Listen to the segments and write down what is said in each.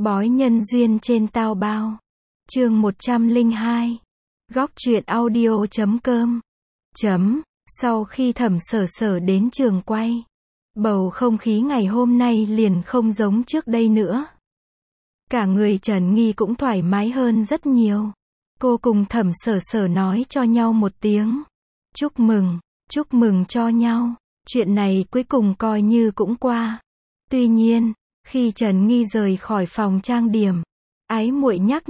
Bói nhân duyên trên tao bao. Chương 102. Góc truyện audio.com. Sau khi Thẩm Sở Sở đến trường quay, bầu không khí ngày hôm nay liền không giống trước đây nữa. Cả người Trần Nghi cũng thoải mái hơn rất nhiều. Cô cùng Thẩm Sở Sở nói cho nhau một tiếng chúc mừng cho nhau. Chuyện này cuối cùng coi như cũng qua. Tuy nhiên, khi Trần Nghi rời khỏi phòng trang điểm, ái muội nhắc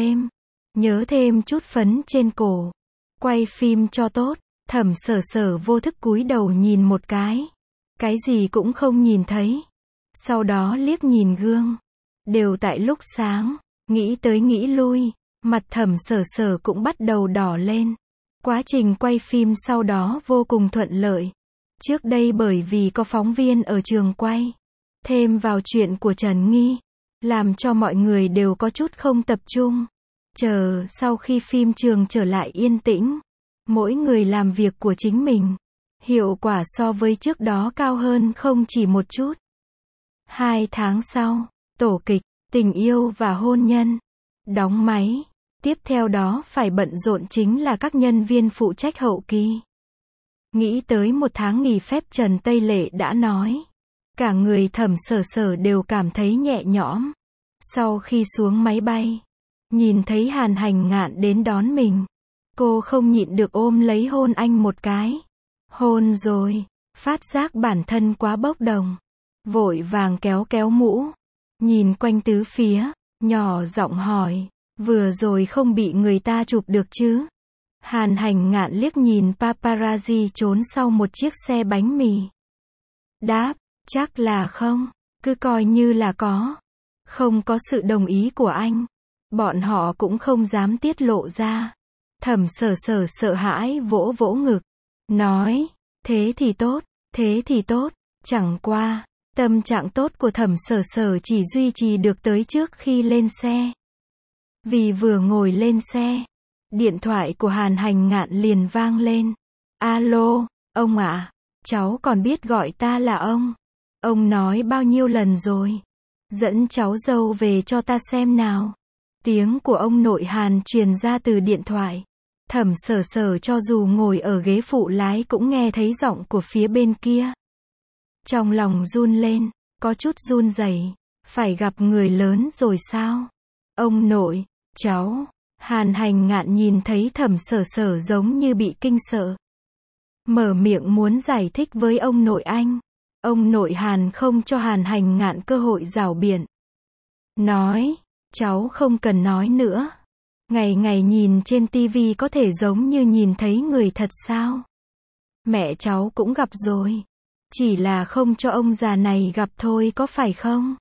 nhớ thêm chút phấn trên cổ. Quay phim cho tốt. Thẩm Sở Sở vô thức cúi đầu nhìn một cái gì cũng không nhìn thấy. Sau đó liếc nhìn gương, đều tại lúc sáng. Nghĩ tới nghĩ lui, mặt Thẩm Sở Sở cũng bắt đầu đỏ lên. Quá trình quay phim sau đó vô cùng thuận lợi. Trước đây bởi vì có phóng viên ở trường quay, thêm vào chuyện của Trần Nghi, làm cho mọi người đều có chút không tập trung. Chờ sau khi phim trường trở lại yên tĩnh, mỗi người làm việc của chính mình, hiệu quả so với trước đó cao hơn không chỉ một chút. 2 tháng sau, tổ kịch Tình yêu và hôn nhân đóng máy. Tiếp theo đó phải bận rộn chính là các nhân viên phụ trách hậu kỳ. Nghĩ tới 1 tháng nghỉ phép Trần Tây Lệ đã nói, cả người Thẩm Sở Sở đều cảm thấy nhẹ nhõm. Sau khi xuống máy bay, nhìn thấy Hàn Hành Ngạn đến đón mình, cô không nhịn được ôm lấy hôn anh một cái. Hôn rồi, phát giác bản thân quá bốc đồng, vội vàng kéo mũ, nhìn quanh tứ phía, nhỏ giọng hỏi, vừa rồi không bị người ta chụp được chứ? Hàn Hành Ngạn liếc nhìn paparazzi trốn sau một chiếc xe bánh mì. Đáp, chắc là không, cứ coi như là có. Không có sự đồng ý của anh, bọn họ cũng không dám tiết lộ ra. Thẩm Sở Sở sợ hãi vỗ vỗ ngực, nói, thế thì tốt, chẳng qua, tâm trạng tốt của Thẩm Sở Sở chỉ duy trì được tới trước khi lên xe. Vì vừa ngồi lên xe, điện thoại của Hàn Hành Ngạn liền vang lên. Alo, ông ạ, cháu còn biết gọi ta là ông. Ông nói bao nhiêu lần rồi? Dẫn cháu dâu về cho ta xem nào. Tiếng của ông nội Hàn truyền ra từ điện thoại. Thẩm Sở Sở cho dù ngồi ở ghế phụ lái cũng nghe thấy giọng của phía bên kia. Trong lòng run lên, có chút run rẩy. Phải gặp người lớn rồi sao? Ông nội, cháu. Hàn Hành Ngạn nhìn thấy Thẩm Sở Sở giống như bị kinh sợ, mở miệng muốn giải thích với ông nội anh. Ông nội Hàn không cho Hàn Hành Ngạn cơ hội giảo biện. Nói, cháu không cần nói nữa. Ngày ngày nhìn trên tivi có thể giống như nhìn thấy người thật sao? Mẹ cháu cũng gặp rồi. Chỉ là không cho ông già này gặp thôi có phải không?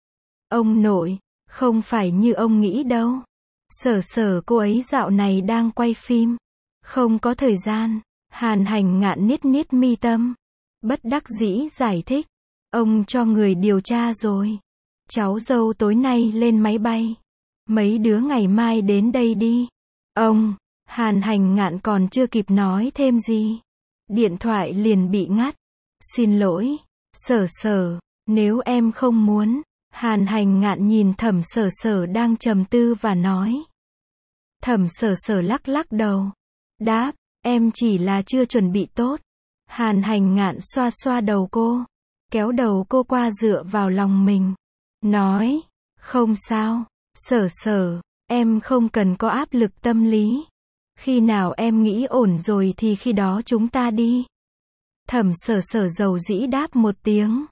Ông nội, không phải như ông nghĩ đâu. Sở Sở cô ấy dạo này đang quay phim, không có thời gian. Hàn Hành Ngạn niết mi tâm, bất đắc dĩ giải thích. Ông cho người điều tra rồi. Cháu dâu tối nay lên máy bay. Mấy đứa ngày mai đến đây đi. Ông, Hàn Hành Ngạn còn chưa kịp nói thêm gì, điện thoại liền bị ngắt. Xin lỗi, Sở Sở, nếu em không muốn. Hàn Hành Ngạn nhìn Thẩm Sở Sở đang trầm tư và nói. Thẩm Sở Sở lắc đầu, đáp, em chỉ là chưa chuẩn bị tốt. Hàn Hành Ngạn xoa đầu cô, kéo đầu cô qua dựa vào lòng mình, nói, không sao, Sở Sở, em không cần có áp lực tâm lý. Khi nào em nghĩ ổn rồi thì khi đó chúng ta đi. Thẩm Sở Sở dầu dĩ đáp một tiếng.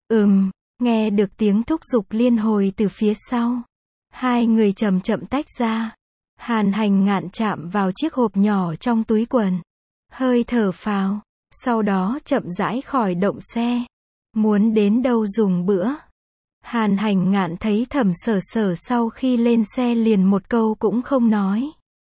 Nghe được tiếng thúc giục liên hồi từ phía sau. Hai người chậm tách ra. Hàn Hành Ngạn chạm vào chiếc hộp nhỏ trong túi quần, hơi thở phào, sau đó chậm rãi khỏi động xe. Muốn đến đâu dùng bữa? Hàn Hành Ngạn thấy Thẩm Sở Sở sau khi lên xe liền một câu cũng không nói.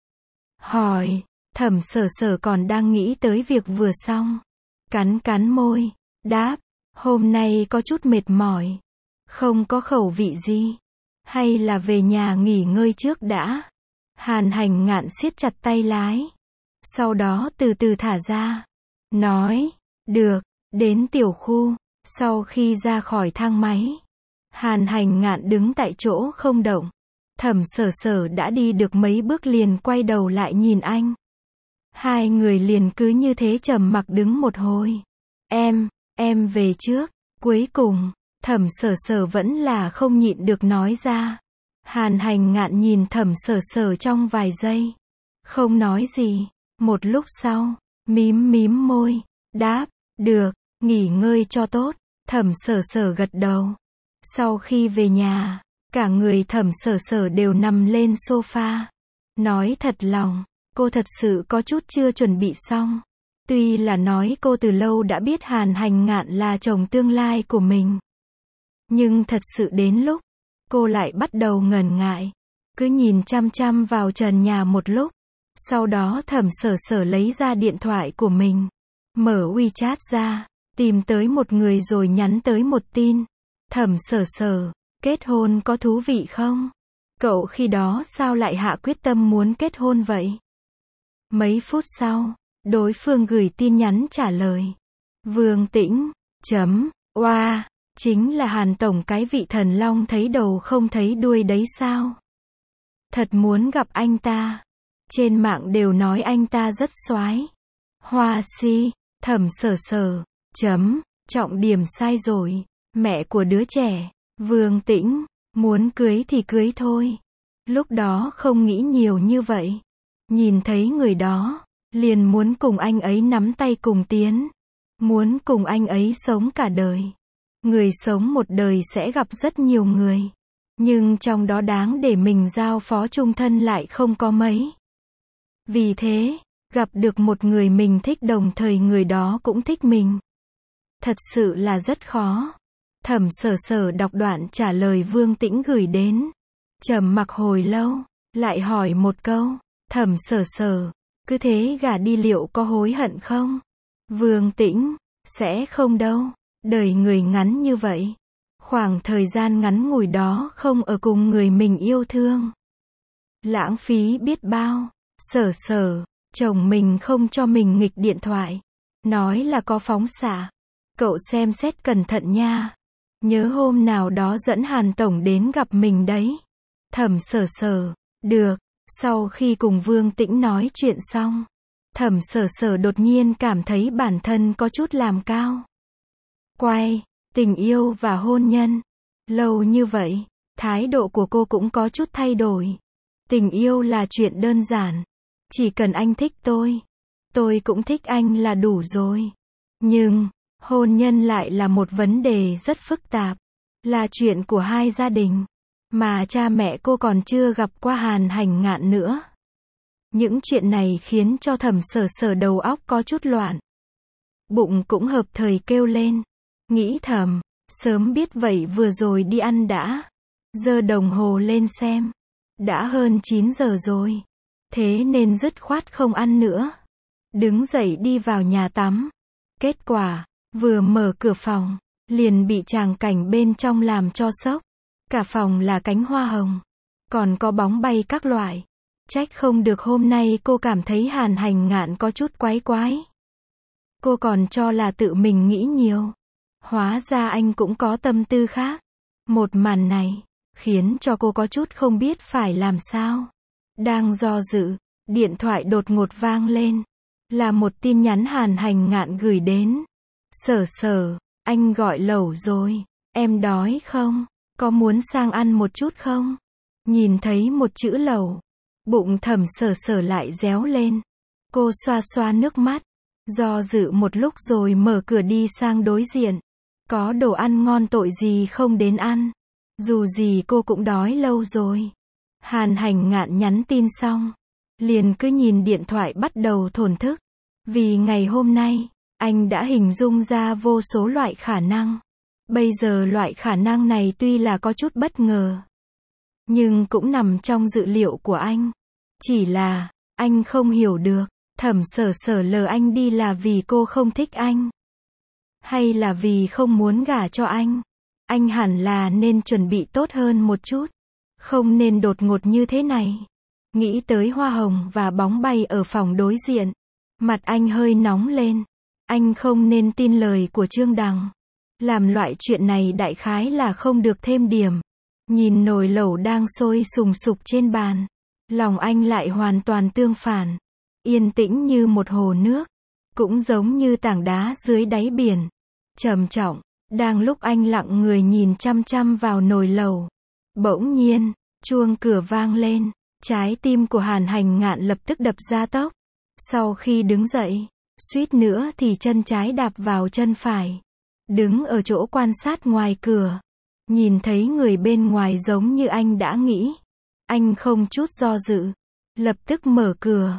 Hỏi, Thẩm Sở Sở còn đang nghĩ tới việc vừa xong. Cắn môi, đáp, hôm nay có chút mệt mỏi. Không có khẩu vị gì. Hay là về nhà nghỉ ngơi trước đã? Hàn Hành Ngạn siết chặt tay lái. Sau đó từ từ thả ra. Nói, được, đến tiểu khu. Sau khi ra khỏi thang máy, Hàn Hành Ngạn đứng tại chỗ không động. Thẩm Sở Sở đã đi được mấy bước liền quay đầu lại nhìn anh. Hai người liền cứ như thế trầm mặc đứng một hồi. Em về trước. Cuối cùng, Thẩm Sở Sở vẫn là không nhịn được nói ra. Hàn Hành Ngạn nhìn Thẩm Sở Sở trong vài giây. Không nói gì. Một lúc sau, mím môi, đáp, được, nghỉ ngơi cho tốt. Thẩm Sở Sở gật đầu. Sau khi về nhà, cả người Thẩm Sở Sở đều nằm lên sofa. Nói thật lòng, cô thật sự có chút chưa chuẩn bị xong. Tuy là nói cô từ lâu đã biết Hàn Hành Ngạn là chồng tương lai của mình. Nhưng thật sự đến lúc, cô lại bắt đầu ngần ngại. Cứ nhìn chăm chăm vào trần nhà một lúc. Sau đó Thẩm Sở Sở lấy ra điện thoại của mình. Mở WeChat ra, tìm tới một người rồi nhắn tới một tin. Thẩm Sở Sở, kết hôn có thú vị không? Cậu khi đó sao lại hạ quyết tâm muốn kết hôn vậy? Mấy phút sau, đối phương gửi tin nhắn trả lời. Vương Tĩnh, oa, chính là Hàn Tổng cái vị thần long thấy đầu không thấy đuôi đấy sao? Thật muốn gặp anh ta. Trên mạng đều nói anh ta rất soái. Hoa si, Thẩm Sở Sở, trọng điểm sai rồi. Mẹ của đứa trẻ, Vương Tĩnh, muốn cưới thì cưới thôi. Lúc đó không nghĩ nhiều như vậy. Nhìn thấy người đó, liền muốn cùng anh ấy nắm tay cùng tiến. Muốn cùng anh ấy sống cả đời. Người sống một đời sẽ gặp rất nhiều người. Nhưng trong đó đáng để mình giao phó chung thân lại không có mấy. Vì thế, gặp được một người mình thích đồng thời người đó cũng thích mình. Thật sự là rất khó. Thẩm Sở Sở đọc đoạn trả lời Vương Tĩnh gửi đến. Trầm mặc hồi lâu, lại hỏi một câu. Thẩm Sở Sở, cứ thế gả đi liệu có hối hận không? Vương Tĩnh, sẽ không đâu. Đời người ngắn như vậy. Khoảng thời gian ngắn ngủi đó không ở cùng người mình yêu thương. Lãng phí biết bao. Sở Sở, chồng mình không cho mình nghịch điện thoại. Nói là có phóng xạ. Cậu xem xét cẩn thận nha. Nhớ hôm nào đó dẫn Hàn Tổng đến gặp mình đấy. Thẩm Sở Sở, được. Sau khi cùng Vương Tĩnh nói chuyện xong, Thẩm Sở Sở đột nhiên cảm thấy bản thân có chút làm cao. Quay, tình yêu và hôn nhân. Lâu như vậy, thái độ của cô cũng có chút thay đổi. Tình yêu là chuyện đơn giản. Chỉ cần anh thích tôi cũng thích anh là đủ rồi. Nhưng, hôn nhân lại là một vấn đề rất phức tạp. Là chuyện của hai gia đình. Mà cha mẹ cô còn chưa gặp qua Hàn Hành Ngạn nữa. Những chuyện này khiến cho Thẩm Sở Sở đầu óc có chút loạn. Bụng cũng hợp thời kêu lên. Nghĩ thầm, sớm biết vậy vừa rồi đi ăn đã. Giơ đồng hồ lên xem. Đã hơn 9 giờ rồi. Thế nên dứt khoát không ăn nữa. Đứng dậy đi vào nhà tắm. Kết quả, vừa mở cửa phòng, liền bị tràng cảnh bên trong làm cho sốc. Cả phòng là cánh hoa hồng. Còn có bóng bay các loại. Trách không được hôm nay cô cảm thấy Hàn Hành Ngạn có chút quái quái. Cô còn cho là tự mình nghĩ nhiều. Hóa ra anh cũng có tâm tư khác. Một màn này, khiến cho cô có chút không biết phải làm sao. Đang do dự, điện thoại đột ngột vang lên. Là một tin nhắn Hàn Hành Ngạn gửi đến. Sở Sở, anh gọi lẩu rồi. Em đói không? Có muốn sang ăn một chút không? Nhìn thấy một chữ lẩu. Bụng Thẩm Sở Sở lại réo lên. Cô xoa xoa nước mắt. Do dự một lúc rồi mở cửa đi sang đối diện. Có đồ ăn ngon tội gì không đến ăn. Dù gì cô cũng đói lâu rồi. Hàn Hành Ngạn nhắn tin xong. Liền cứ nhìn điện thoại bắt đầu thổn thức. Vì ngày hôm nay, anh đã hình dung ra vô số loại khả năng. Bây giờ loại khả năng này tuy là có chút bất ngờ. Nhưng cũng nằm trong dự liệu của anh. Chỉ là, anh không hiểu được. Thẩm Sở Sở lờ anh đi là vì cô không thích anh. Hay là vì không muốn gả cho anh. Anh hẳn là nên chuẩn bị tốt hơn một chút. Không nên đột ngột như thế này. Nghĩ tới hoa hồng và bóng bay ở phòng đối diện. Mặt anh hơi nóng lên. Anh không nên tin lời của Trương Đằng. Làm loại chuyện này đại khái là không được thêm điểm. Nhìn nồi lẩu đang sôi sùng sục trên bàn. Lòng anh lại hoàn toàn tương phản. Yên tĩnh như một hồ nước. Cũng giống như tảng đá dưới đáy biển. Trầm trọng. Đang lúc anh lặng người nhìn chăm chăm vào nồi lẩu. Bỗng nhiên, chuông cửa vang lên. Trái tim của Hàn Hành Ngạn lập tức đập ra tốc. Sau khi đứng dậy, suýt nữa thì chân trái đạp vào chân phải. Đứng ở chỗ quan sát ngoài cửa. Nhìn thấy người bên ngoài giống như anh đã nghĩ. Anh không chút do dự. Lập tức mở cửa.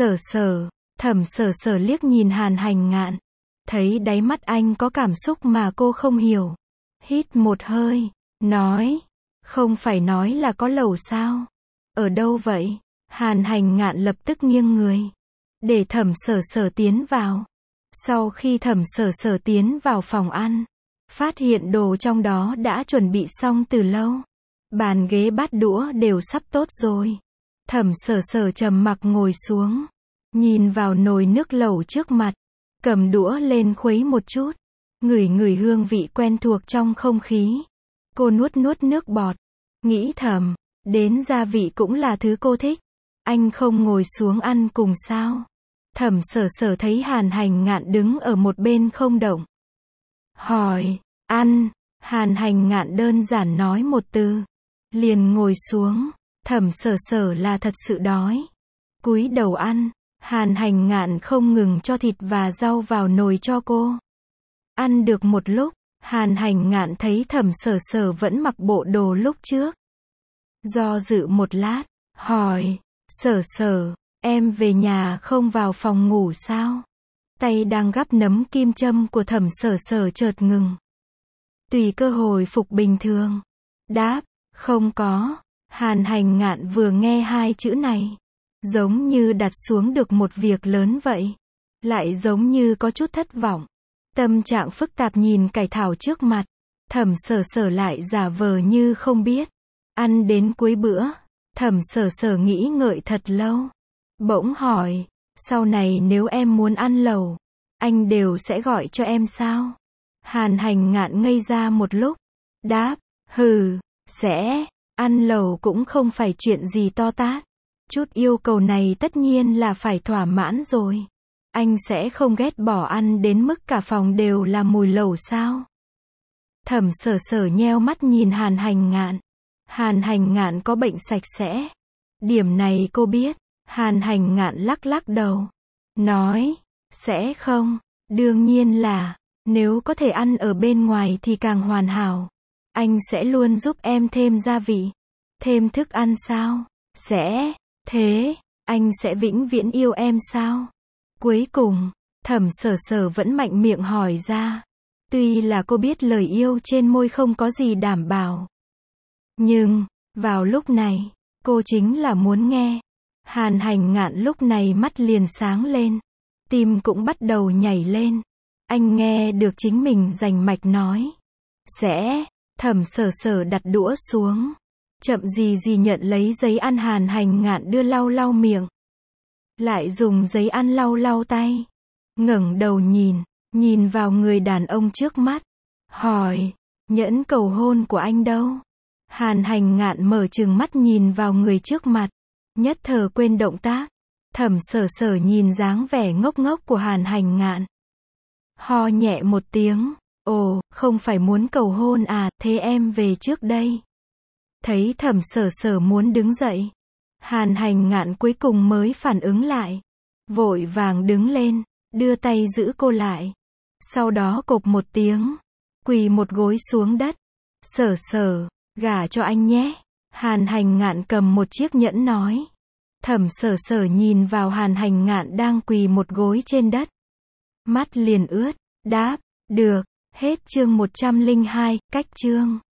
Thẩm Sở Sở liếc nhìn Hàn Hành Ngạn. Thấy đáy mắt anh có cảm xúc mà cô không hiểu. Hít một hơi. Nói. Không phải nói là có lẩu sao? Ở đâu vậy? Hàn Hành Ngạn lập tức nghiêng người. Để Thẩm Sở Sở tiến vào. Sau khi Thẩm Sở Sở tiến vào phòng ăn. Phát hiện đồ trong đó đã chuẩn bị xong từ lâu. Bàn ghế bát đũa đều sắp tốt rồi. Thẩm Sở Sở trầm mặc ngồi xuống. Nhìn vào nồi nước lẩu trước mặt. Cầm đũa lên khuấy một chút. Ngửi hương vị quen thuộc trong không khí. Cô nuốt nước bọt. Nghĩ thầm. Đến gia vị cũng là thứ cô thích. Anh không ngồi xuống ăn cùng sao? Thẩm Sở Sở thấy Hàn Hành Ngạn đứng ở một bên không động. Hỏi. Ăn. Hàn Hành Ngạn đơn giản nói một từ. Liền ngồi xuống. Thẩm Sở Sở là thật sự đói. Cúi đầu ăn. Hàn Hành Ngạn không ngừng cho thịt và rau vào nồi cho cô. Ăn được một lúc, Hàn Hành Ngạn thấy Thẩm Sở Sở vẫn mặc bộ đồ lúc trước. Do dự một lát, hỏi, Sở Sở, em về nhà không vào phòng ngủ sao? Tay đang gắp nấm kim châm của Thẩm Sở Sở chợt ngừng. Tùy cơ hồi phục bình thường. Đáp, không có. Hàn Hành Ngạn vừa nghe hai chữ này. Giống như đặt xuống được một việc lớn vậy. Lại giống như có chút thất vọng. Tâm trạng phức tạp nhìn cải thảo trước mặt. Thẩm Sở Sở lại giả vờ như không biết. Ăn đến cuối bữa. Thẩm Sở Sở nghĩ ngợi thật lâu. Bỗng hỏi. Sau này nếu em muốn ăn lẩu. Anh đều sẽ gọi cho em sao? Hàn Hành Ngạn ngây ra một lúc. Đáp. Sẽ. Ăn lẩu cũng không phải chuyện gì to tát. Chút yêu cầu này tất nhiên là phải thỏa mãn rồi. Anh sẽ không ghét bỏ ăn đến mức cả phòng đều là mùi lẩu sao? Thẩm Sở Sở nheo mắt nhìn Hàn Hành Ngạn. Hàn Hành Ngạn có bệnh sạch sẽ. Điểm này cô biết. Hàn Hành Ngạn lắc đầu. Nói. Sẽ không. Đương nhiên là. Nếu có thể ăn ở bên ngoài thì càng hoàn hảo. Anh sẽ luôn giúp em thêm gia vị. Thêm thức ăn sao? Sẽ. Thế, anh sẽ vĩnh viễn yêu em sao? Cuối cùng, Thẩm Sở Sở vẫn mạnh miệng hỏi ra. Tuy là cô biết lời yêu trên môi không có gì đảm bảo. Nhưng, vào lúc này, cô chính là muốn nghe. Hàn Hành Ngạn lúc này mắt liền sáng lên. Tim cũng bắt đầu nhảy lên. Anh nghe được chính mình rành mạch nói. Sẽ, Thẩm Sở Sở đặt đũa xuống. Chậm gì nhận lấy giấy ăn. Hàn Hành Ngạn đưa lau miệng. Lại dùng giấy ăn lau tay. Ngẩng đầu nhìn vào người đàn ông trước mắt. Hỏi, nhẫn cầu hôn của anh đâu? Hàn Hành Ngạn mở trừng mắt nhìn vào người trước mặt. Nhất thời quên động tác. Thẩm Sở Sở nhìn dáng vẻ ngốc của Hàn Hành Ngạn. Ho nhẹ một tiếng. Ồ, không phải muốn cầu hôn à, thế em về trước đây. Thấy Thẩm Sở Sở muốn đứng dậy. Hàn Hành Ngạn cuối cùng mới phản ứng lại. Vội vàng đứng lên, đưa tay giữ cô lại. Sau đó cộp một tiếng. Quỳ một gối xuống đất. Sở Sở, gả cho anh nhé. Hàn Hành Ngạn cầm một chiếc nhẫn nói. Thẩm Sở Sở nhìn vào Hàn Hành Ngạn đang quỳ một gối trên đất. Mắt liền ướt. Đáp, được. Hết chương 102, cách chương.